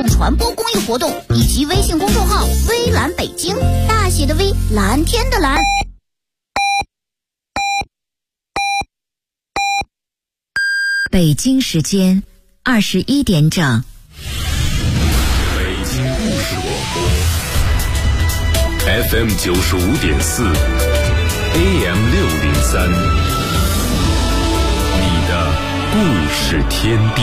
动传播公益活动，以及微信公众号微蓝北京，大写的 V， 蓝天的蓝。 北京时间21点整。 北京故事广播 FM 95.4 AM 603，你的故事天地。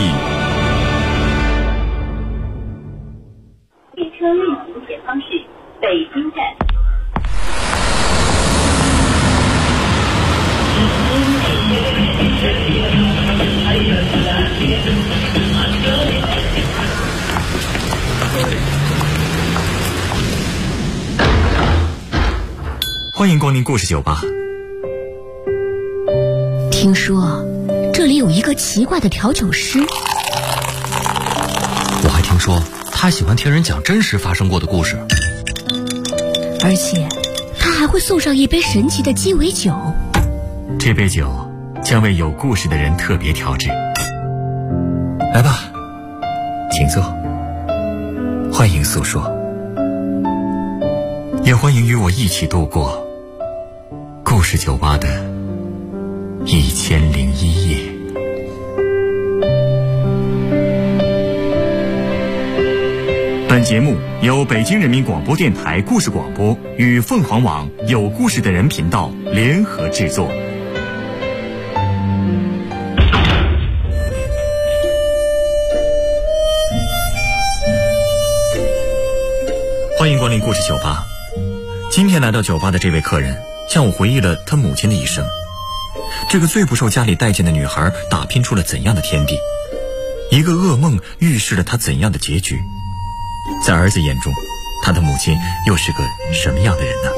列车运行前方是北京站。 欢迎光临故事酒吧。 听说这里有一个奇怪的调酒师， 我还听说他喜欢听人讲真实发生过的故事， 而且他还会送上一杯神奇的鸡尾酒。 这杯酒将为有故事的人特别调制。来吧，请坐，欢迎诉说，也欢迎与我一起度过故事酒吧的1001夜。本节目由北京人民广播电台故事广播与凤凰网有故事的人频道联合制作。欢迎光临故事酒吧。今天来到酒吧的这位客人向我回忆了他母亲的一生。这个最不受家里待见的女孩打拼出了怎样的天地？一个噩梦预示了她怎样的结局？在儿子眼中，他的母亲又是个什么样的人呢？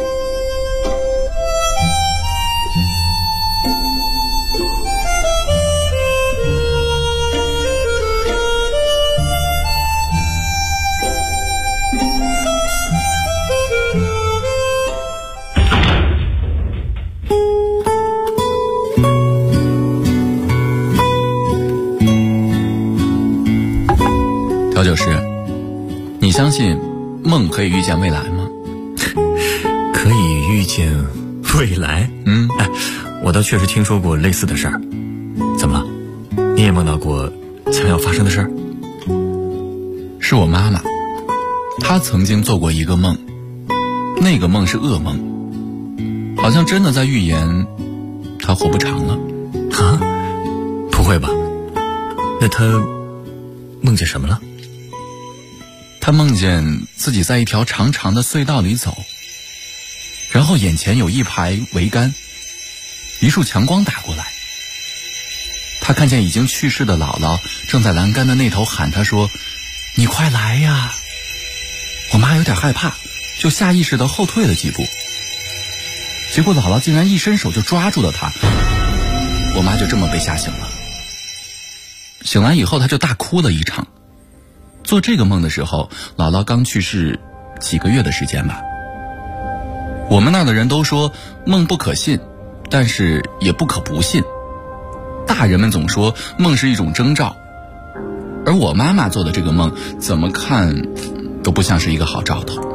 调酒师，你相信梦可以预见未来吗？ 可以预见未来？我倒确实听说过类似的事儿。怎么了？你也梦到过将要发生的事儿？ 是我妈妈，她曾经做过一个梦，那个梦是噩梦，好像真的在预言她活不长了。 啊？不会吧？那她梦见什么了？ 他梦见自己在一条长长的隧道里走，然后眼前有一排桅杆，一束强光打过来。他看见已经去世的姥姥正在栏杆的那头喊他说：“你快来呀！”我妈有点害怕，就下意识地后退了几步。结果姥姥竟然一伸手就抓住了她，我妈就这么被吓醒了。醒来以后，她就大哭了一场。做这个梦的时候，姥姥刚去世几个月的时间吧。我们那儿的人都说梦不可信，但是也不可不信。大人们总说梦是一种征兆，而我妈妈做的这个梦怎么看都不像是一个好兆头。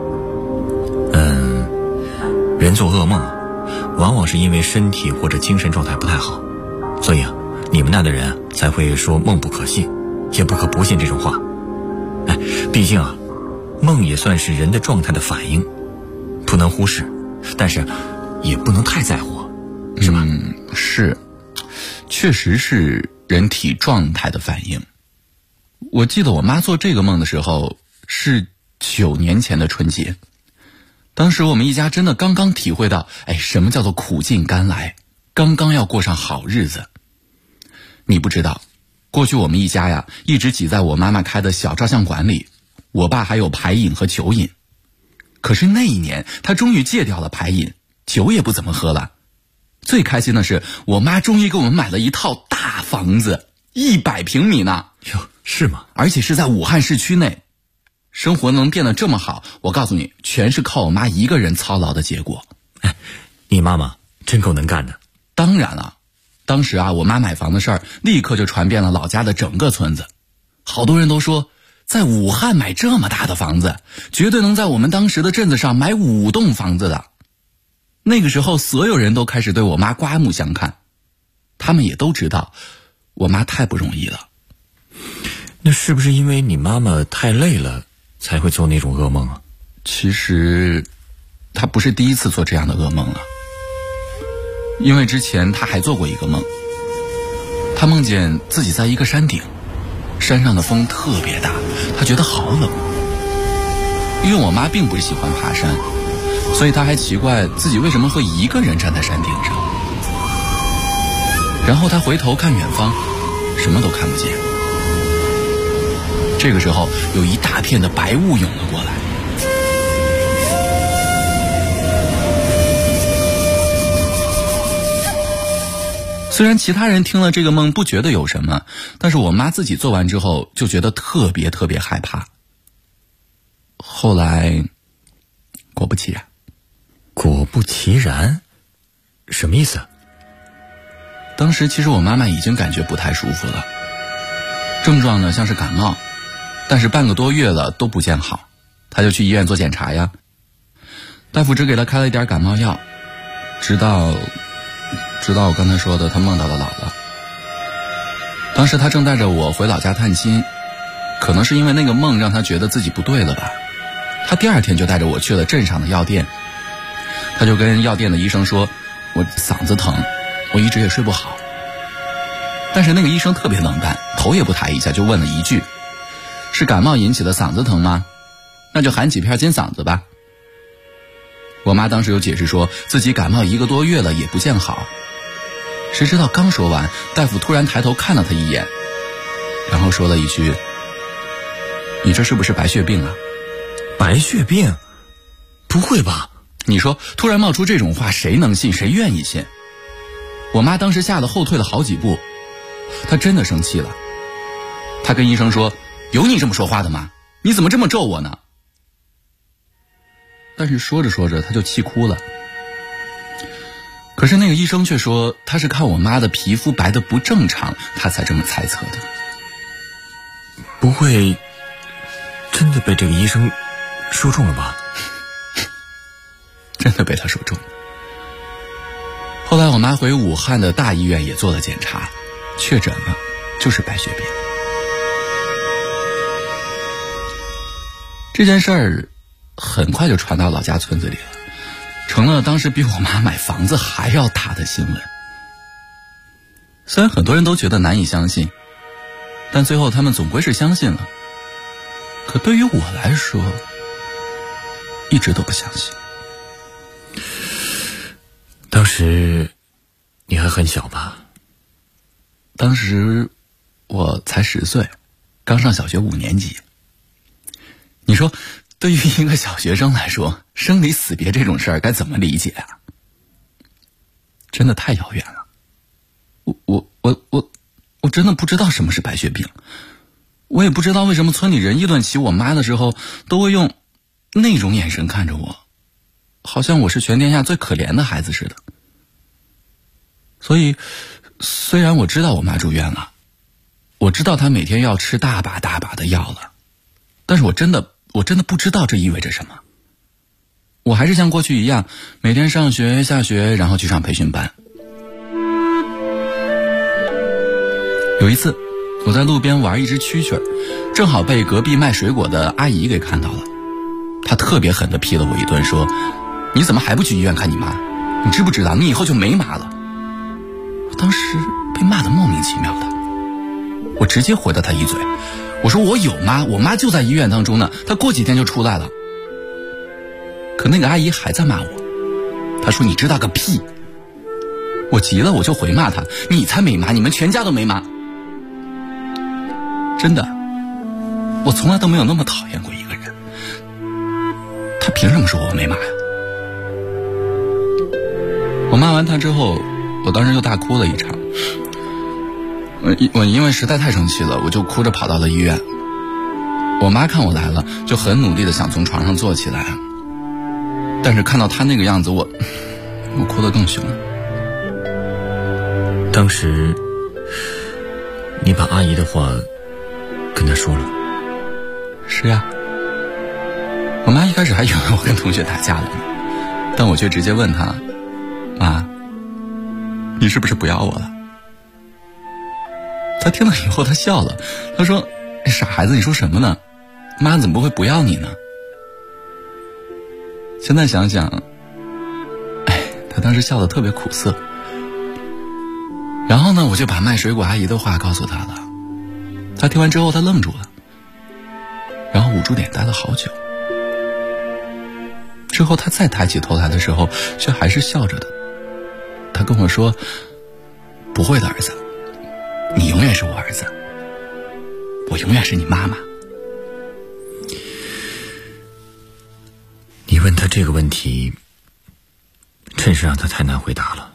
人做噩梦往往是因为身体或者精神状态不太好，所以你们那的人才会说梦不可信也不可不信这种话。毕竟梦也算是人的状态的反应，不能忽视，但是也不能太在乎，是吧？ 是，确实是人体状态的反应。我记得我妈做这个梦的时候是9年前的春节，当时我们一家真的刚刚体会到，什么叫做苦尽甘来，刚刚要过上好日子。你不知道，过去我们一家呀，一直挤在我妈妈开的小照相馆里，我爸还有牌瘾和酒瘾。可是那一年，他终于戒掉了牌瘾，酒也不怎么喝了。最开心的是，我妈终于给我们买了一套大房子，100平米呢。 哟，是吗？ 而且是在武汉市区内。生活能变得这么好，我告诉你，全是靠我妈一个人操劳的结果。 你妈妈真够能干的。 当然了，当时我妈买房的事儿立刻就传遍了老家的整个村子，好多人都说在武汉买这么大的房子，绝对能在我们当时的镇子上买5栋房子的。那个时候所有人都开始对我妈刮目相看，他们也都知道我妈太不容易了。 那是不是因为你妈妈太累了才会做那种噩梦啊？ 其实她不是第一次做这样的噩梦了，因为之前她还做过一个梦。她梦见自己在一个山顶，山上的风特别大，她觉得好冷。因为我妈并不喜欢爬山，所以她还奇怪自己为什么会一个人站在山顶上。然后她回头看远方，什么都看不见。这个时候有一大片的白雾涌了过来，虽然其他人听了这个梦不觉得有什么，但是我妈自己做完之后就觉得特别特别害怕。后来果不其然。 果不其然？什么意思？ 当时其实我妈妈已经感觉不太舒服了，症状呢像是感冒，但是半个多月了都不见好，她就去医院做检查呀。大夫只给她开了一点感冒药，直到我刚才说的她梦到了姥姥。当时她正带着我回老家探亲，可能是因为那个梦让她觉得自己不对了吧，她第2天就带着我去了镇上的药店。她就跟药店的医生说我嗓子疼，我一直也睡不好。但是那个医生特别冷淡，头也不抬一下就问了一句，是感冒引起的嗓子疼吗？那就含几片金嗓子吧。我妈当时有解释说自己感冒1个多月了也不见好，谁知道刚说完，大夫突然抬头看了她一眼，然后说了一句，你这是不是白血病啊？ 白血病？不会吧？ 你说突然冒出这种话，谁能信，谁愿意信？我妈当时吓得后退了好几步，她真的生气了。她跟医生说，有你这么说话的吗？你怎么这么咒我呢？但是说着说着她就气哭了。可是那个医生却说他是看我妈的皮肤白得不正常，他才这么猜测的。 不会真的被这个医生说中了吧？ 真的被他说中了。后来我妈回武汉的大医院也做了检查，确诊了，就是白血病。这件事儿很快就传到老家村子里了，成了当时比我妈买房子还要大的新闻。虽然很多人都觉得难以相信，但最后他们总归是相信了。可对于我来说，一直都不相信。 当时你还很小吧？ 当时我才10岁，刚上小学5年级。你说对于一个小学生来说，生离死别这种事儿该怎么理解啊？真的太遥远了。我真的不知道什么是白血病，我也不知道为什么村里人议论起我妈的时候都会用那种眼神看着我，好像我是全天下最可怜的孩子似的。所以虽然我知道我妈住院了，我知道她每天要吃大把大把的药了，但是我真的不知道这意味着什么。我还是像过去一样，每天上学下学，然后去上培训班。有一次我在路边玩一只蛐蛐，正好被隔壁卖水果的阿姨给看到了。她特别狠地批了我一顿，说你怎么还不去医院看你妈？你知不知道你以后就没妈了？我当时被骂得莫名其妙的，我直接回了她一嘴，我说我有妈，我妈就在医院当中呢，她过几天就出来了。可那个阿姨还在骂我，她说你知道个屁。我急了，我就回骂她，你才没妈，你们全家都没妈。真的，我从来都没有那么讨厌过一个人，他凭什么说我没妈呀？我骂完他之后，我当时就大哭了一场。我因为实在太生气了，我就哭着跑到了医院。我妈看我来了，就很努力的想从床上坐起来，但是看到他那个样子，我哭得更凶了。 当时你把阿姨的话跟她说了？ 是呀。我妈一开始还以为我跟同学打架了呢，但我却直接问她：妈，你是不是不要我了？她听了以后她笑了，她说：傻孩子，你说什么呢？妈怎么不会不要你呢？现在想想，她当时笑得特别苦涩。然后呢，我就把卖水果阿姨的话告诉她了。她听完之后她愣住了，然后捂住脸呆了好久。之后她再抬起头来的时候却还是笑着的。她跟我说：不会的儿子，你永远是我儿子，我永远是你妈妈。 你问他这个问题真是让他太难回答了。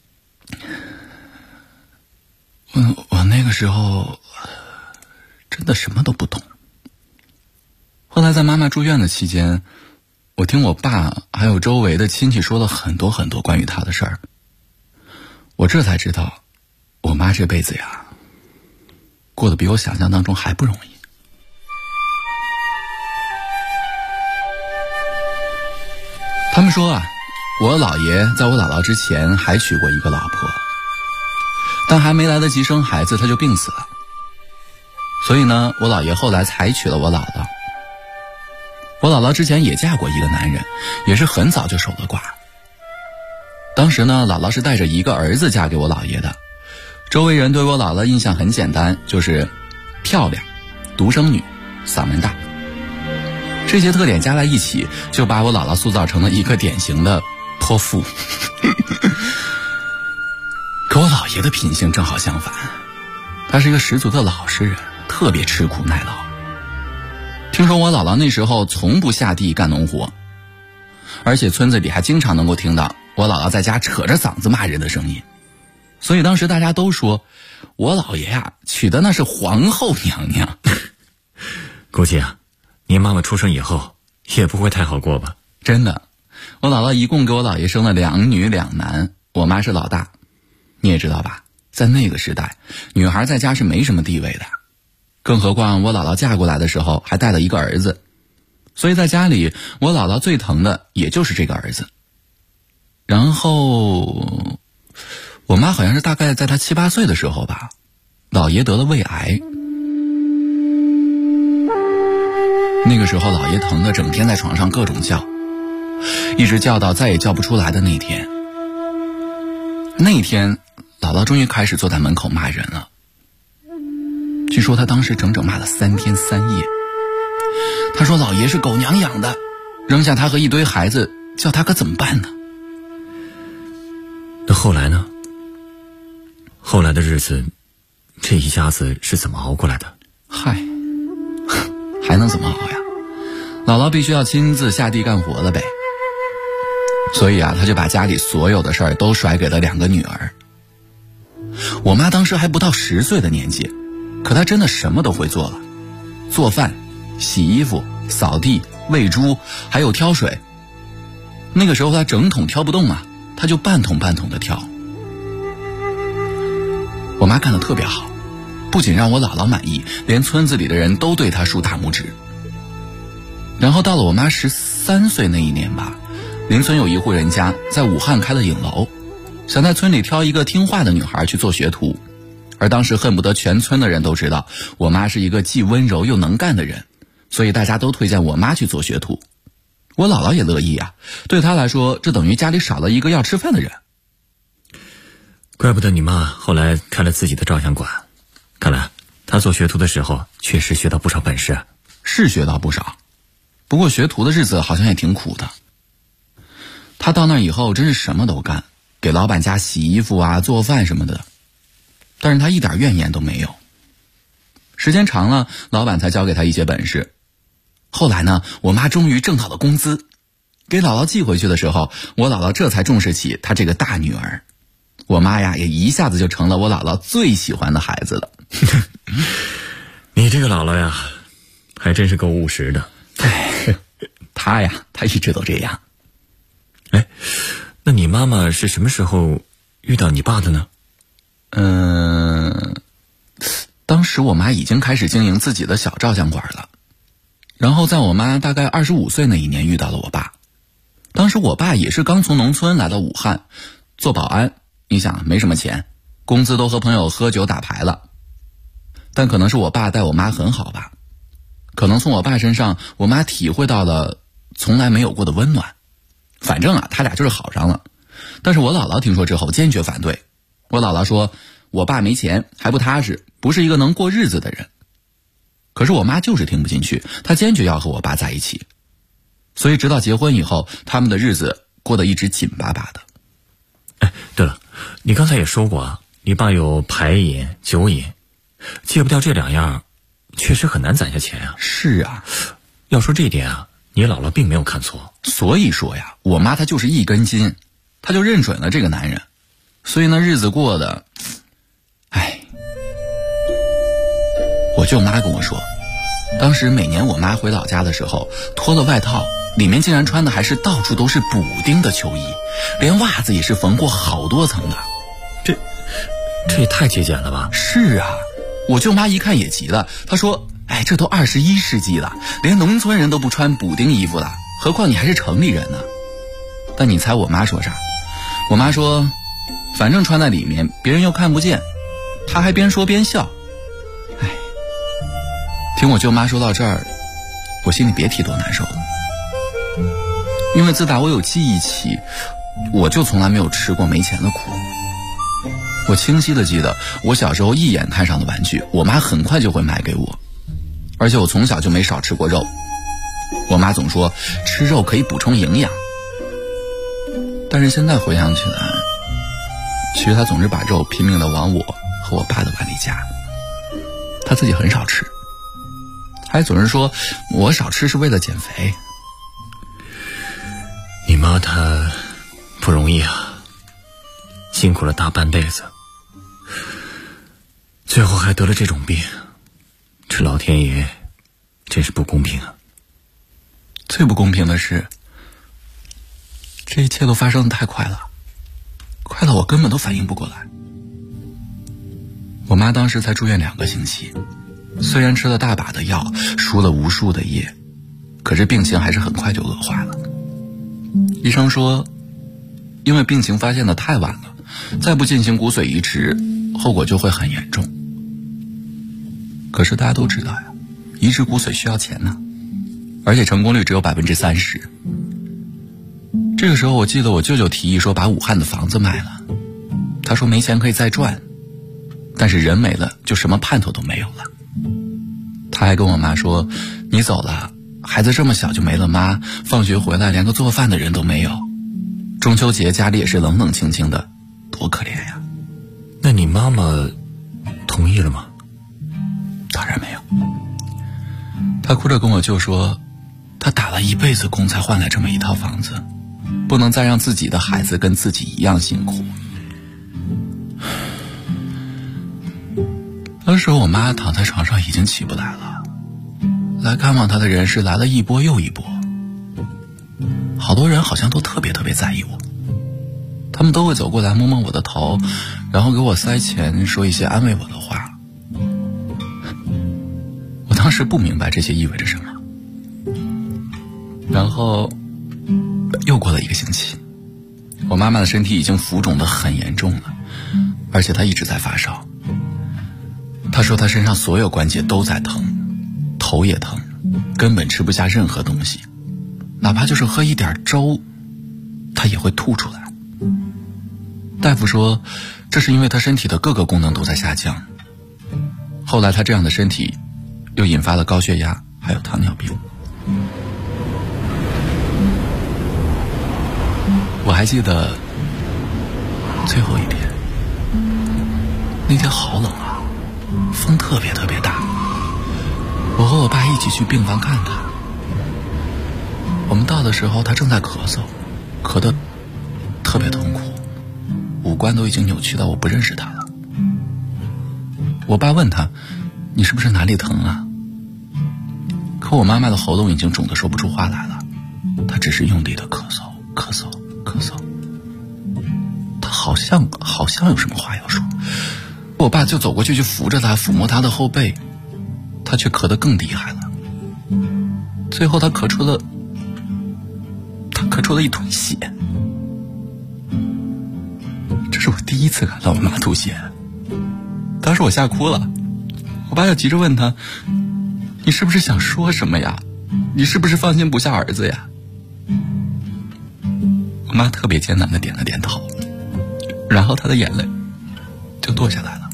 我那个时候真的什么都不懂。后来在妈妈住院的期间，我听我爸还有周围的亲戚说了很多很多关于她的事儿，我这才知道我妈这辈子呀过得比我想象当中还不容易。他们说啊，我姥爷在我姥姥之前还娶过一个老婆，但还没来得及生孩子他就病死了。所以呢，我姥爷后来才娶了我姥姥。我姥姥之前也嫁过一个男人，也是很早就守了寡。当时呢，姥姥是带着一个儿子嫁给我姥爷的。周围人对我姥姥印象很简单，就是漂亮、独生女、嗓门大。这些特点加在一起，就把我姥姥塑造成了一个典型的泼妇。可我姥爷的品性正好相反，他是一个十足的老实人，特别吃苦耐劳。听说我姥姥那时候从不下地干农活，而且村子里还经常能够听到我姥姥在家扯着嗓子骂人的声音。所以当时大家都说我姥爷呀娶的那是皇后娘娘。 估计啊，你妈妈出生以后也不会太好过吧？ 真的，我姥姥一共给我姥爷生了2女2男，我妈是老大。你也知道吧，在那个时代，女孩在家是没什么地位的，更何况我姥姥嫁过来的时候还带了一个儿子，所以在家里我姥姥最疼的也就是这个儿子。然后我妈好像是大概在她7、8岁的时候吧，姥爷得了胃癌。那个时候姥爷疼得整天在床上各种叫，一直叫到再也叫不出来的那天。那天姥姥终于开始坐在门口骂人了。据说她当时整整骂了3天3夜。她说姥爷是狗娘养的，扔下他和一堆孩子，叫他可怎么办呢？ 那后来呢？后来的日子，这一家子是怎么熬过来的？ 嗨，还能怎么熬呀？姥姥必须要亲自下地干活了呗。所以啊，她就把家里所有的事儿都甩给了2个女儿。我妈当时还不到10岁的年纪，可她真的什么都会做了，做饭、洗衣服、扫地、喂猪，还有挑水。那个时候她整桶挑不动啊，她就半桶半桶的挑。我妈干得特别好，不仅让我姥姥满意，连村子里的人都对她竖大拇指。然后到了我妈13岁那一年吧，邻村有一户人家在武汉开了影楼，想在村里挑一个听话的女孩去做学徒。而当时恨不得全村的人都知道我妈是一个既温柔又能干的人，所以大家都推荐我妈去做学徒。我姥姥也乐意啊，对她来说这等于家里少了一个要吃饭的人。 怪不得你妈后来开了自己的照相馆，看来她做学徒的时候确实学到不少本事。 是学到不少，不过学徒的日子好像也挺苦的。她到那以后真是什么都干，给老板家洗衣服啊、做饭什么的，但是她一点怨言都没有。时间长了，老板才教给她一些本事。后来呢，我妈终于挣到了工资，给姥姥寄回去的时候，我姥姥这才重视起她这个大女儿。我妈呀，也一下子就成了我姥姥最喜欢的孩子了。 你这个姥姥呀，还真是够务实的。 她呀，她一直都这样。 哎，那你妈妈是什么时候遇到你爸的呢？ 当时我妈已经开始经营自己的小照相馆了。 然后在我妈大概25岁那一年遇到了我爸。当时我爸也是刚从农村来到武汉做保安，你想没什么钱，工资都和朋友喝酒打牌了。但可能是我爸待我妈很好吧，可能从我爸身上我妈体会到了从来没有过的温暖。反正他俩就是好上了。但是我姥姥听说之后坚决反对。我姥姥说我爸没钱还不踏实，不是一个能过日子的人。可是我妈就是听不进去，她坚决要和我爸在一起。所以直到结婚以后，他们的日子过得一直紧巴巴的。 哎，对了，你刚才也说过啊，你爸有牌瘾、酒瘾，戒不掉这2样，确实很难攒下钱啊。 是啊， 要说这一点啊，你姥姥并没有看错。 所以说呀，我妈她就是一根筋，她就认准了这个男人，所以呢日子过得，我舅妈跟我说，当时每年我妈回老家的时候，脱了外套，里面竟然穿的还是到处都是补丁的秋衣，连袜子也是缝过好多层的。 这也太节俭了吧？ 是啊，我舅妈一看也急了，她说这都21世纪了，连农村人都不穿补丁衣服了，何况你还是城里人呢。但你猜我妈说啥？我妈说反正穿在里面别人又看不见。她还边说边笑。听我舅妈说到这儿，我心里别提多难受了。因为自打我有记忆起，我就从来没有吃过没钱的苦。我清晰地记得，我小时候一眼看上的玩具，我妈很快就会买给我。而且我从小就没少吃过肉，我妈总说吃肉可以补充营养。但是现在回想起来，其实她总是把肉拼命地往我和我爸的碗里夹，她自己很少吃，还总是说我少吃是为了减肥。 你妈她不容易啊，辛苦了大半辈子，最后还得了这种病，这老天爷真是不公平啊。 最不公平的是，这一切都发生得太快了，快到我根本都反应不过来。我妈当时才住院2个星期，虽然吃了大把的药，输了无数的液，可是病情还是很快就恶化了。医生说，因为病情发现的太晚了，再不进行骨髓移植，后果就会很严重。可是大家都知道呀，移植骨髓需要钱呢，而且成功率只有30%。这个时候我记得我舅舅提议说把武汉的房子卖了，他说没钱可以再赚，但是人没了就什么盼头都没有了。他还跟我妈说，你走了，孩子这么小就没了妈，放学回来连个做饭的人都没有，中秋节家里也是冷冷清清的，多可怜呀。 那你妈妈同意了吗？ 当然没有。他哭着跟我舅说，他打了一辈子工才换来这么一套房子，不能再让自己的孩子跟自己一样辛苦。当时我妈躺在床上已经起不来了，来看望她的人是来了一波又一波，好多人好像都特别在意我，他们都会走过来摸摸我的头，然后给我塞钱，说一些安慰我的话。我当时不明白这些意味着什么。然后又过了1个星期，我妈妈的身体已经浮肿得很严重了，而且她一直在发烧。她说她身上所有关节都在疼，头也疼，根本吃不下任何东西，哪怕就是喝一点粥，她也会吐出来。大夫说这是因为她身体的各个功能都在下降。后来她这样的身体又引发了高血压还有糖尿病。我还记得最后一天，那天好冷啊，风特别大。我和我爸一起去病房看他。我们到的时候，他正在咳嗽，咳得特别痛苦，五官都已经扭曲到我不认识他了。我爸问他，你是不是哪里疼啊？可我妈妈的喉咙已经肿得说不出话来了，她只是用力的咳嗽。他好像有什么话要说，我爸就走过去扶着他，抚摸他的后背，他却咳得更厉害了。 最后他咳出了一坨血。这是我第一次看到我妈吐血，当时我吓哭了。我爸就急着问他，你是不是想说什么呀？你是不是放心不下儿子呀？我妈特别艰难地点了点头，然后她的眼泪就落下来了。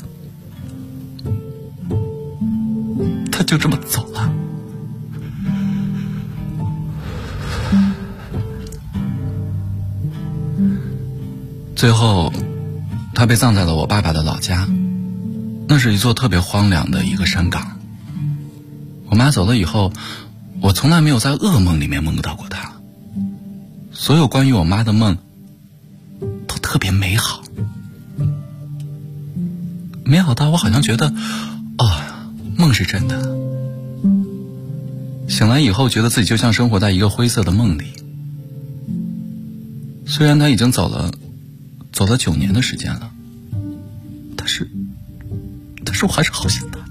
她就这么走了。最后她被葬在了我爸爸的老家，那是一座特别荒凉的一个山岗。我妈走了以后，我从来没有在噩梦里面梦到过她。所有关于我妈的梦都特别美好，美好到我好像觉得梦是真的。醒来以后觉得自己就像生活在一个灰色的梦里。虽然她已经走了9年的时间了，但是我还是好想她。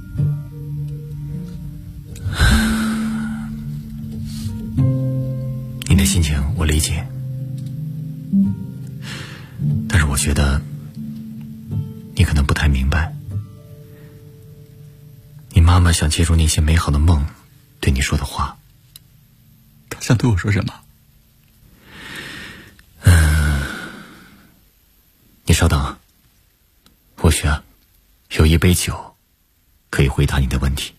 你的心情我理解，但是我觉得你可能不太明白，你妈妈想借助那些美好的梦对你说的话。 她想对我说什么？ 你稍等，或许有一杯酒可以回答你的问题。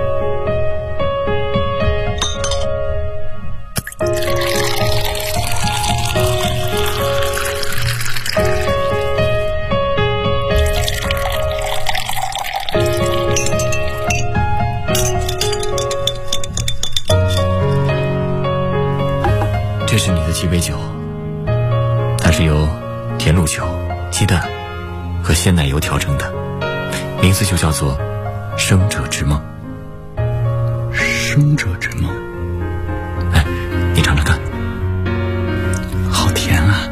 这是你的鸡尾酒，它是由甜露酒、鸡蛋和鲜奶油调成的，名字就叫做生者之梦。 生者之梦， 哎，你尝尝看， 好甜啊。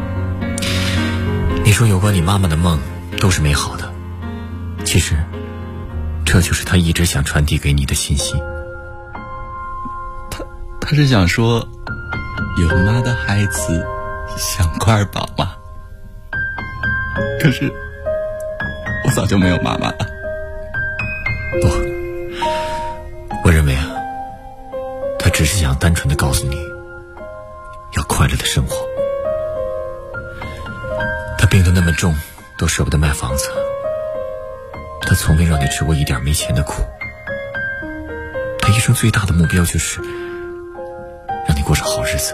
你说有关你妈妈的梦都是美好的，其实这就是她一直想传递给你的信息。 她是想说有妈的孩子像块宝吗？可是我早就没有妈妈了。 不，我认为她只是想单纯的告诉你要快乐的生活。她病得那么重都舍不得卖房子，她从未让你吃过一点没钱的苦。她一生最大的目标就是让你过上好日子。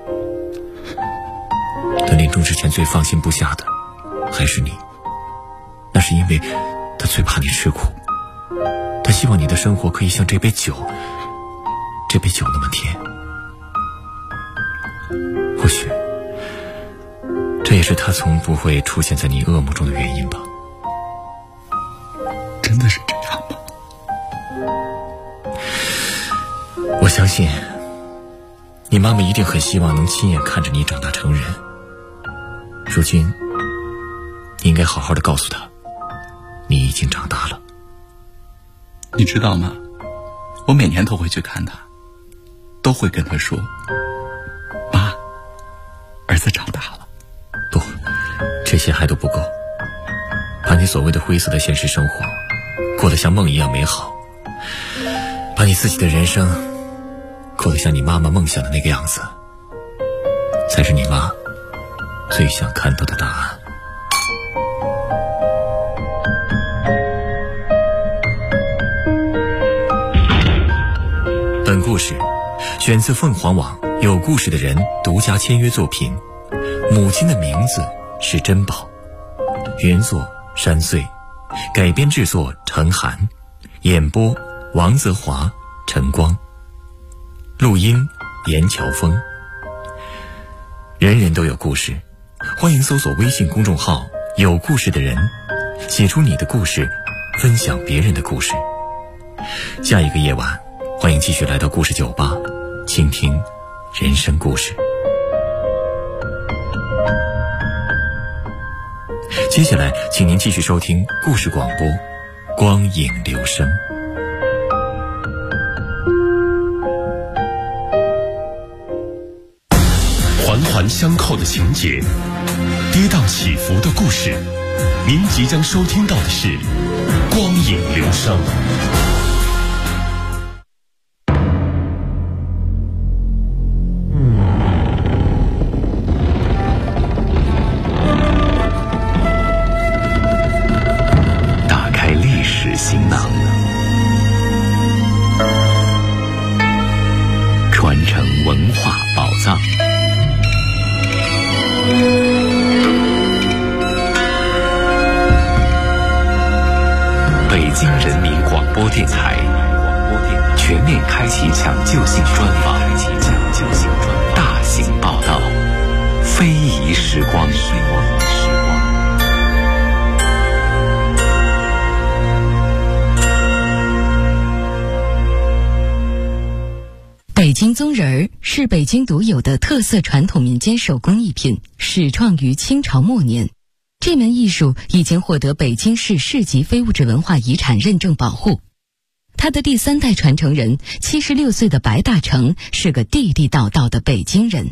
她临终之前最放心不下的还是你，那是因为她最怕你吃苦。她希望你的生活可以像这杯酒那么甜。或许这也是她从不会出现在你噩梦中的原因吧。 真的是这样吗？ 我相信你妈妈一定很希望能亲眼看着你长大成人。如今你应该好好的告诉她，你已经长大了。 你知道吗？我每年都会去看她，都会跟她说，妈，儿子长大了。 不，这些还都不够。把你所谓的灰色的现实生活过得像梦一样美好，把你自己的人生过得像你妈妈梦想的那个样子，才是你妈最想看到的答案。本故事选自凤凰网有故事的人独家签约作品，母亲的名字是珍宝，原作山穗，改编制作陈寒，演播王泽华、陈光，录音严乔峰。人人都有故事，欢迎搜索微信公众号有故事的人，写出你的故事，分享别人的故事。下一个夜晚，欢迎继续来到故事酒吧，倾听人生故事。接下来请您继续收听故事广播光影留声。 环相扣的情节，跌宕起伏的故事。您即将收听到的是《光影流声》。打开历史行囊，传承文化宝藏。北京人民广播电台全面开启抢救性专访，大型报道，非遗时光。 北京宗人儿是北京独有的特色传统民间手工艺品，始创于清朝末年。这门艺术已经获得北京市市级非物质文化遗产认证保护。他的第3代传承人76岁的白大成是个地地道道的北京人。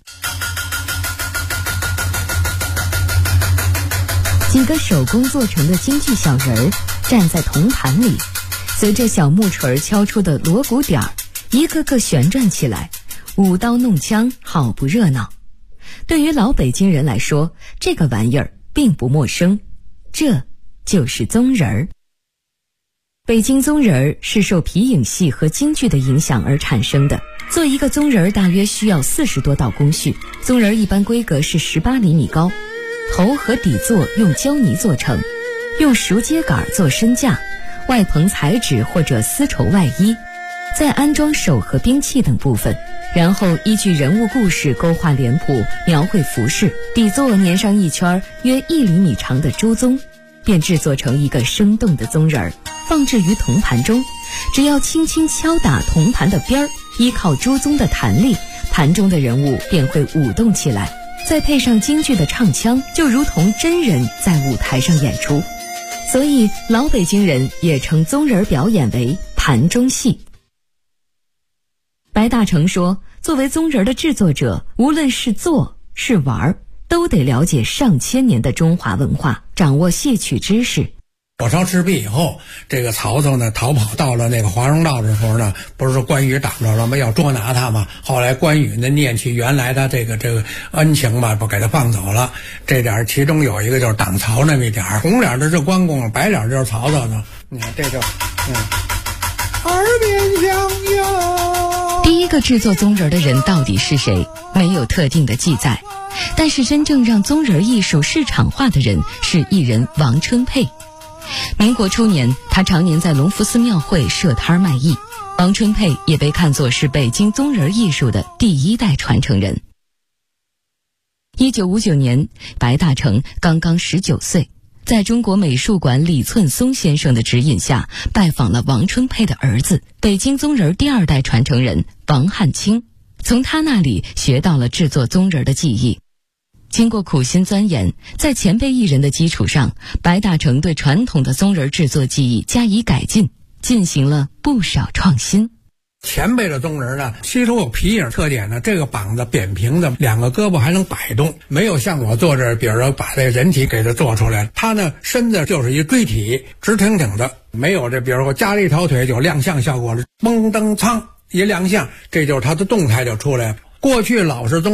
几个手工做成的京剧小人儿站在铜盘里，随着小木锤敲出的锣鼓点儿，一个个旋转起来，舞刀弄枪，好不热闹。对于老北京人来说，这个玩意儿并不陌生，这就是宗人儿。北京宗人儿是受皮影戏和京剧的影响而产生的。做一个宗人儿大约需要40多道工序，宗人儿一般规格是18厘米高，头和底座用胶泥做成，用熟秸秆做身架，外棚彩纸或者丝绸外衣，再安装手和兵器等部分，然后依据人物故事勾画脸谱，描绘服饰，底座粘上一圈约1厘米长的猪鬃，便制作成一个生动的宗人儿，放置于铜盘中。只要轻轻敲打铜盘的边儿，依靠猪鬃的弹力，盘中的人物便会舞动起来，再配上京剧的唱腔，就如同真人在舞台上演出。所以老北京人也称宗人表演为盘中戏。白大成说，作为宗人的制作者，无论是做是玩，都得了解上千年的中华文化，掌握戏曲知识。 火烧赤壁以后，这个曹操呢逃跑到了那个华容道的时候呢，不是说关羽挡着了吗？要捉拿他嘛。后来关羽呢念起原来的这个恩情嘛，不给他放走了。这点其中有一个就是挡曹那么一点，红脸的是关公，白脸就是曹操呢。你看这就耳边响哟。 第一个制作宗人的人到底是谁？没有特定的记载，但是真正让宗人艺术市场化的人是艺人王春佩。民国初年，他常年在隆福寺庙会设摊卖艺。王春佩也被看作是北京宗人艺术的第1代传承人。1959年，白大成刚刚19岁，在中国美术馆李寸松先生的指引下，拜访了王春佩的儿子，北京宗人第2代传承人王汉卿，从他那里学到了制作宗人的技艺。经过苦心钻研，在前辈艺人的基础上，白大成对传统的宗人制作技艺加以改进，进行了不少创新。 前辈的宗人呢，吸收有皮影特点呢，这个膀子扁平的，2个胳膊还能摆动，没有像我做这，比如说把这人体给它做出来，他呢身子就是一锥体，直挺挺的，没有这，比如说加了一条腿就亮相效果了，蹦蹬苍一亮相，这就是他的动态就出来了。过去老是宗